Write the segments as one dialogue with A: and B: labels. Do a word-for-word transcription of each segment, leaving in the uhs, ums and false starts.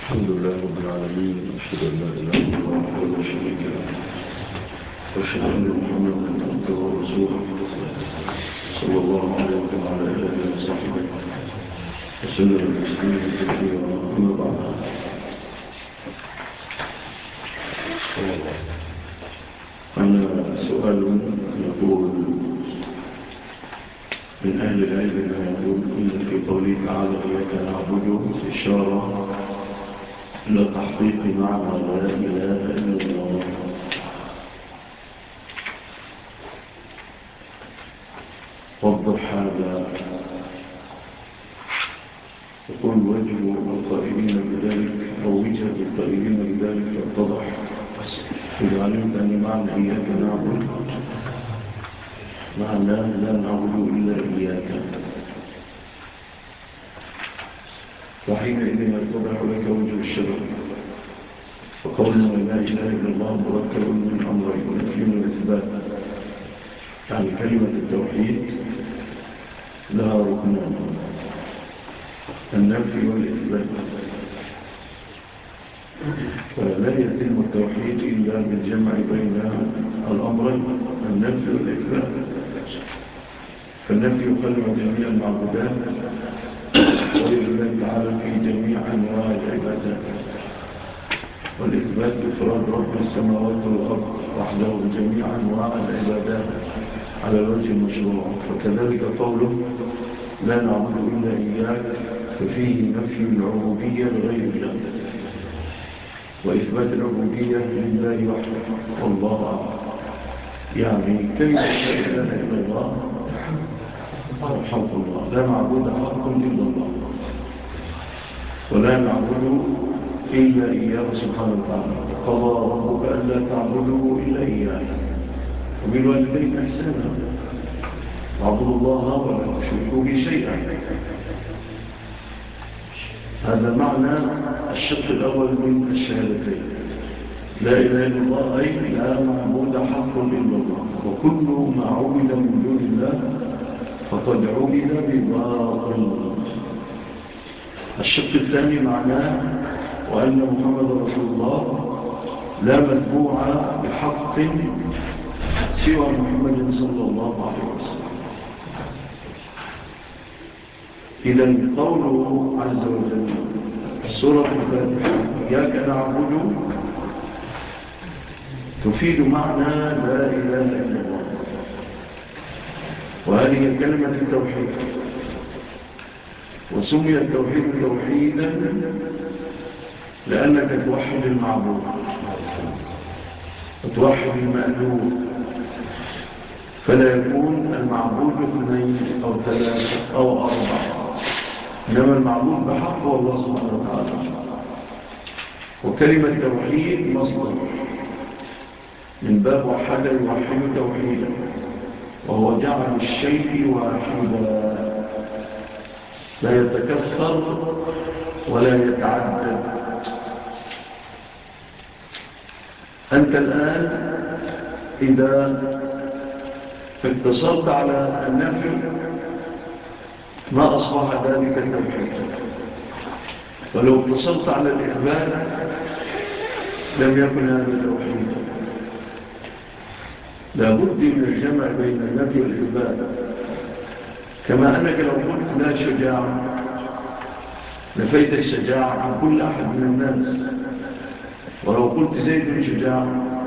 A: الحمد لله رب العالمين، أشهد أن لا إله إلا الله وحده لا شريك له، وأشهد أن محمدا عبده ورسوله صلى الله عليه وعلى آله وصحبه وسلم تسليما كثيرا. أما بعد، أنا سؤال يقول من أهل العلم ما يقول إن في قوله تعالى إياك نعبد إشارة إلى تحقيق معنى لا إله إلا الله. وضح هذا. يقول وجه القائلين بذلك أو وجه القائلين بذلك فاتضح إذا علمت أن معنى إياك نعبد معنى لا نعبد إلا إياك، وحينئذ يتضح لك وجه الشبه. فقولنا لا إله إلا الله مركب من أمرين، نفي وإثبات. يعني كلمة التوحيد لها ركنان، النفي والإثبات. فلا يتم التوحيد إلا بالجمع بين الأمرين، النفي والإثبات. فالنفي يخلع جميع المعبودات غير الله تعالى في جميع أنواع العبادات، والإثبات إفراد رب السماوات والأرض وحده جميع أنواع العبادات على الوجه المشروع. فكذلك قوله لا نعبد إلا إياك ففيه نفي العبودية لغير الله وإثبات العبودية لله وحده والله أعلم. يعني كلمة لا إله إلا الله الحق الله، لا معبود حق إلا الله، ولا نعبد إلا إياه سبحانه وتعالى. قضى ربك ألا تعبدوا إلا إياه وبالوالدين إحسانا، واعبدوا الله ولا تشركوا به شيئا. هذا معنى الشق الأول من الشهادتين، لا إله إلا الله أي لا معبود حق إلا الله، وكل ما عبد من دون الله فقد عبد بباطل. الشق الثاني معناه وأن محمد رسول الله لا متبوع بحق سوى محمد صلى الله عليه وسلم. إذا قوله عز وجل السورة الفاتحة إياك نعبد تفيد معنى لا إله إلا الله، وهذه كلمة التوحيد. وسمي التوحيد توحيدا لأنك توحد المعبود وتوحد المألوف، فلا يكون المعبود اثنين أو ثلاثة أو أربعة، إنما المعبود بحق هو الله سبحانه وتعالى. وكلمة توحيد مصدر من باب وحد يوحد توحيدا، وهو جعل الشيء واحدا لا يتكثر ولا يتعدد. أنت الآن إذا اتصلت على النفي ما أصبح ذلك التوحيد، ولو اتصلت على الإثبات لم يكن هذا التوحيد. لابد من الجمع بين النفي والإثبات. كما أنك لو قلت لا شجاع نفيت الشجاعة عن كل أحد من الناس، ولو قلت زيد شجاع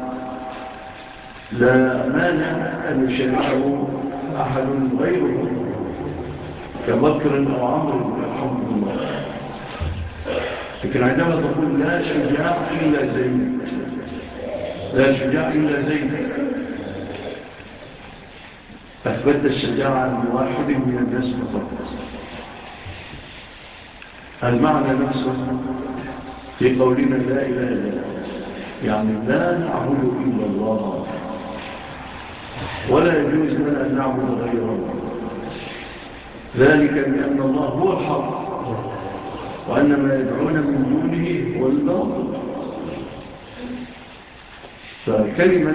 A: لا مانع أن يشاركه أحد غيره كبكر أو عمرو الحمد لله. لكن عندما تقول لا شجاع إلا زيد، لا شجاع إلا زيد، أثبت الشجاعة لواحد من الناس فقط. المعنى نفسه في قولنا لا إله إلا الله، يعني لا نعبد إلا الله، ولا يجوز لنا أن نعبد غيره، ذلك بأن الله هو الحق وأن ما يدعون من دونه هو الباطل. فكلمة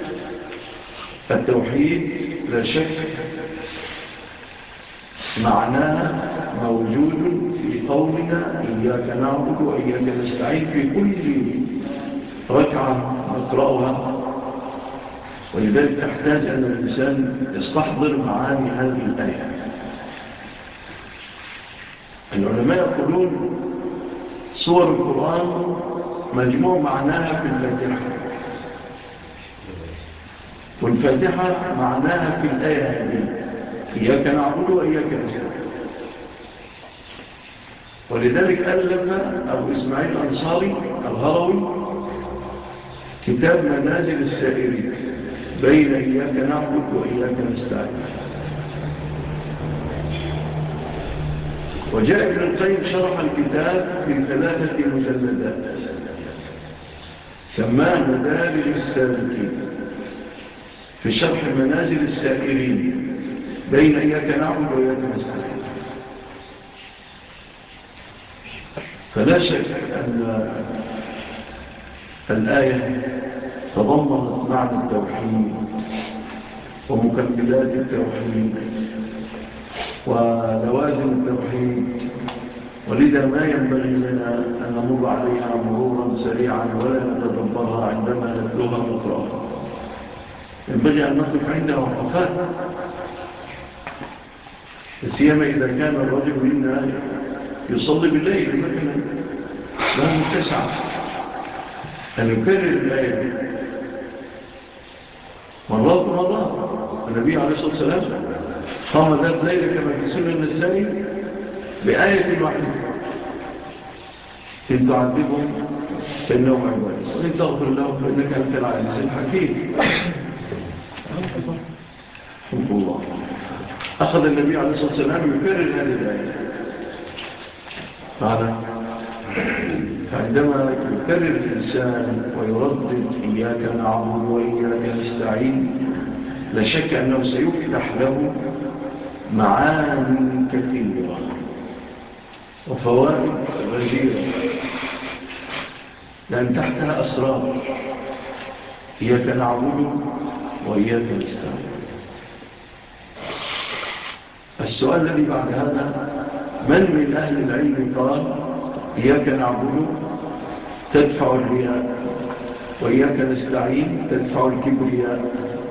A: التوحيد لا شك معناها موجود في قول قولنا إياك نعبد وإياك نستعين في كل ركعة نقرأها، ولذلك تحتاج أن الإنسان يستحضر معاني هذه الآية. العلماء يقولون سور القرآن مجموع معناها في الفاتحة، والفاتحة معناها في الآية هذه إياك نعبد وإياك نستعين. ولذلك ألف أبو إسماعيل الأنصاري الهروي كتاب منازل السائرين بين إياك نعبد وإياك نستعين. وجاء ابن القيم شرح الكتاب في ثلاثة مجلدات سماه مدارج السالكين في شرح منازل السائرين بين إياك نعبد وإياك نستعين. فلا شك أن الآية تضمنت معنى التوحيد ومكملات التوحيد ولوازم التوحيد، ولذا ما ينبغي لنا أن نمر عليها مرورا سريعا ولا نتدبرها عندما نتلوها ونقرأها. ينبغي أن نقف عندها وقفات، سيما إذا كان الرجل منا يصلي بالليل مثلا، لازم تسعى أن يكرر الآية مرات ومرات. النبي عليه الصلاة والسلام قام ذات ليلة كما في سنة النسائي بآية واحدة: إن تعذبهم فإنهم عبادك وإن تغفر لهم فإنك أنت العزيز الحكيم. حمد الله. أخذ النبي عليه الصلاة والسلام يكرر هذه الآية معنا. فعندما يكرر الإنسان ويردد إياك نعبد وإياك نستعين، لا شك أنه سيفتح له معاني كثيرة وفوائد غزيرة، لأن تحتها أسرار. إياك نعبد وإياك نستعين. السؤال الذي بعد هذا: من من أهل العلم قال إياك نعبد تدفع الرياء وإياك نستعين تدفع الكبرياء؟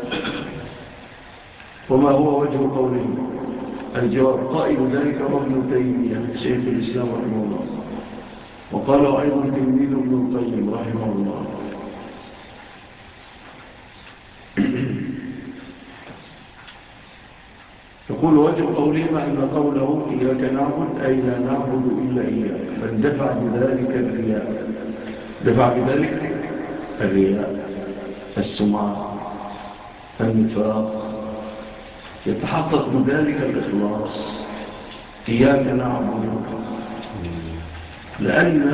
A: وما هو وجه قوله؟ الجواب: قائل ذلك ابن تيمية شيخ الإسلام رحمه الله، وقاله أيضا تلميذ ابن القيم رحمه الله. يقول وجه قوله مع أن قوله إياك نعبد أي لا نعبد إلا إياك، فاندفع بذلك الرياء، دفع بذلك الرياء، السمعة، النفاق، يتحقق بذلك الإخلاص. إياك نعبد، لأن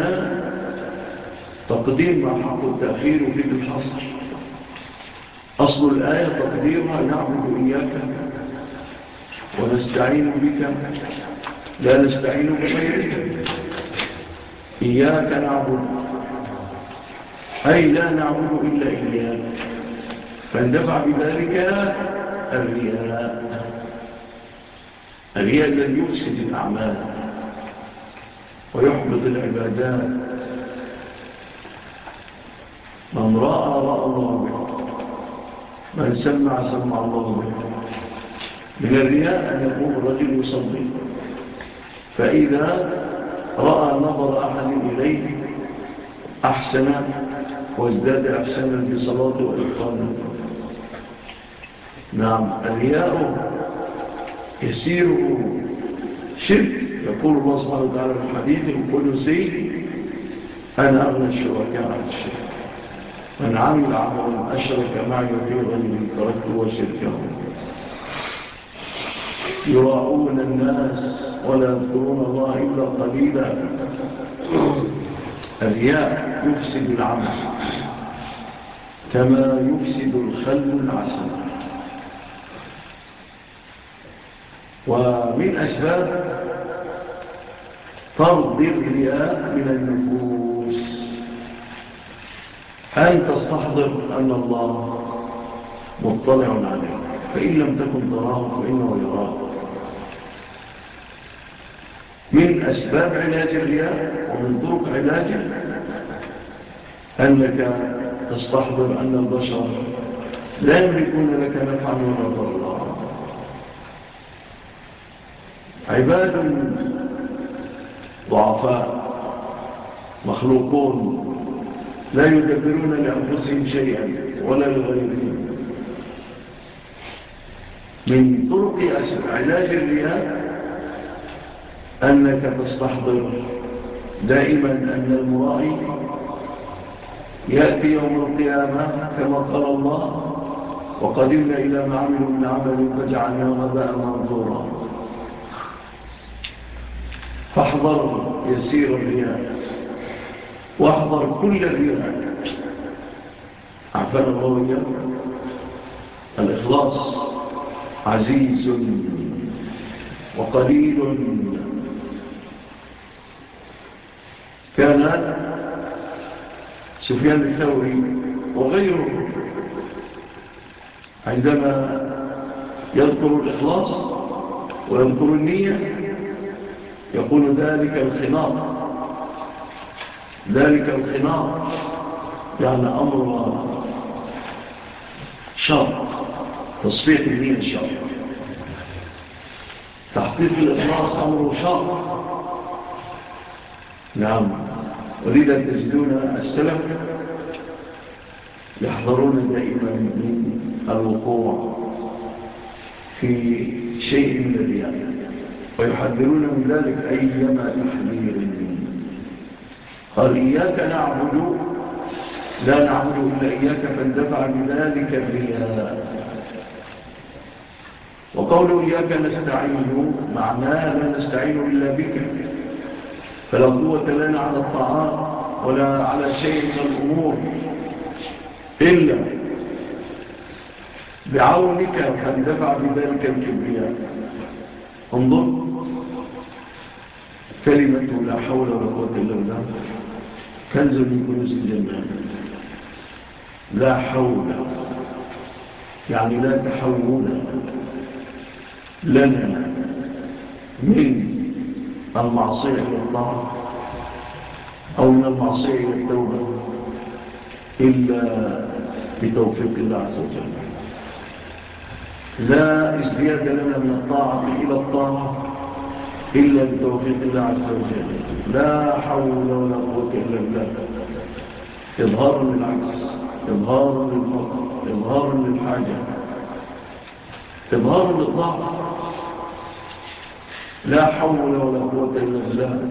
A: تقديم مع حق التأخير وفيد الحصر. أصل الآية تقديرها نعبد إياك ونستعين بك لا نستعين بغيرك. إياك نعبد أي لا نعبد إلا إياك، فاندفع بذلك الرياء، الرياء الذي يفسد الأعمال ويحبط العبادات. من رأى رأى الله به، من سمع سمع الله به. من الرياء أن يقوم الرجل يصلي، فإذا رأى نظر أحد إليه أحسن وازداد أحسنا بصلاته وإتقانه. نعم، الرياء يسيره شرك. يقول الله سبحانه وتعالى في الحديث القدسي: أنا أغنى الشركاء عن الشرك، من عمل عملا أشرك معي في غيري تركته وشركه. يراؤون الناس ولا يذكرون الله إلا قليلا. الرياء يفسد العمل كما يفسد الخل العسل. ومن أسباب طرد الرياء من النفوس أن تستحضر أن الله مطلع عليك، فإن لم تكن تراه فإنه يراك. من أسباب علاج الرياء ومن طرق علاجه أنك تستحضر أن البشر لا يملكون لك نفعا ولا ضرا، عباد ضعفاء مخلوقون لا يدبرون لأنفسهم شيئا ولا لغيرهم. من طرق علاج الرياء أنك تستحضر دائما أن المرائي يأتي يوم القيامة كما قال الله وقدمنا إلى ما عملوا من عمل فجعلنا هباء منثورا. فاحذر يسير الرياء واحذر كل الرياء، عفانا الله وإياكم. الإخلاص عزيز وقليل. كان سفيان الثوري وغيره عندما يذكر الإخلاص ويذكر النية يقول ذلك الخناط، ذلك الخناط يعني أمر شر، تصفية النية شر، تحقيق الإخلاص أمر شر. نعم، ولذا تجدون السلف يحذرون دائما من الوقوع في شيء من الرياء ويحذرون من ذلك أيما تحذير. قال إياك نعبد لا نعبد إلا إياك فاندفع بذلك الرياء. وقول إياك نستعين معناه لا نستعين إلا بك، فلا قوة لنا على الطاعات ولا على شيء من الأمور إلا بعونك فاندفع بذلك الكبرياء. انظر كلمة لا حول ولا قوة إلا بالله كنز من كنوز الجنة. لا حول يعني لا تحول لنا من المعصية إلى الطاعة أو من المعصية إلى التوبة إلا بتوفيق الله عز وجل. لا ازدياد لنا من الطاعة إلى الطاعة إلا بتوفيق الله عز وجل. لا حول ولا قوة إلا بالله. إظهار للعجز، إظهار للفقر، إظهار للحاجة، إظهار للضعف. لا حول ولا قوة إلا بالله.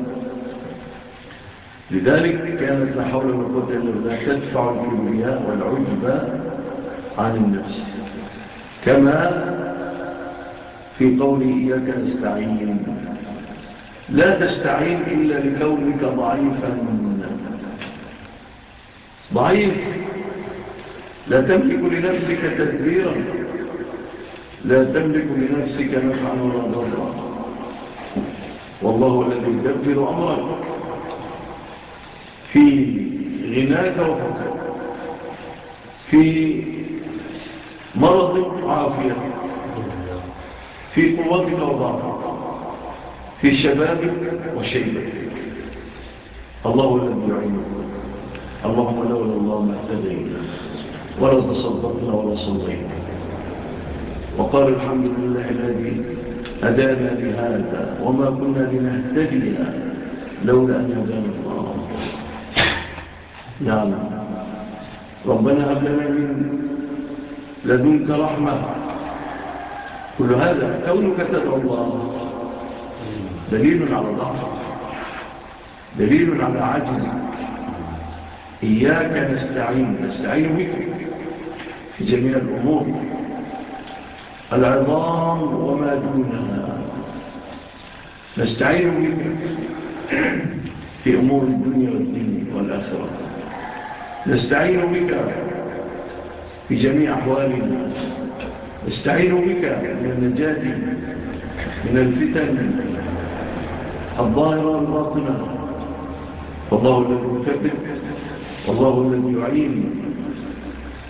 A: لذلك كانت لا حول ولا قوة إلا بالله تدفع الكبرياء والعجب عن النفس، كما في قول إياك نستعين. لا تستعين إلا لكونك ضعيفا ضعيف، لا تملك لنفسك تدبيرا، لا تملك لنفسك نفعا ولا ضرا. والله الذي يدبر أمرك في غناك وفقرك، في مرضك وعافيتك، في قوتك وضعفك، في شبابك وشيبتك. الله الذي يعينك. اللهم لولا الله ما اهتدينا ولا تصدقنا ولا صلينا. وقال الحمد لله الذي هدانا لهذا وما كنا لنهتدي لولا أن هدانا الله. نعم، ربنا هب لنا من لدنك رحمة. كل هذا كونك تدعو الله دليل على ضعفك، دليل على عجزك. إياك نستعين، نستعين بك في جميع الأمور، العظام وما دونها. نستعين بك في أمور الدنيا والدين والآخرة. نستعين بك في جميع أحوالنا. نستعين بك من النجاة من الفتن الظاهرة والباطنة. والله الذي يثبت والله الذي يعين،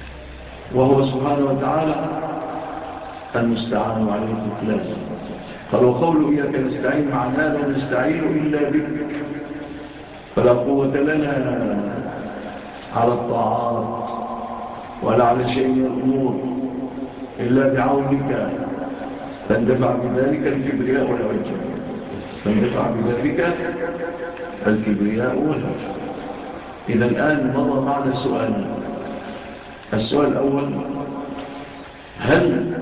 A: وهو سبحانه وتعالى المستعان عليه الإخلاص. قال وقول إياك نستعين معناه لا نستعين إلا بك، فلا قوة لنا على الطاعات ولا على شيء من الأمور إلا بعونك، فاندفع بذلك الكبرياء والعجب، فاندفع بذلك الكبرياء والعجب. إذا الآن مضى معنا سؤال. السؤال الأول: هل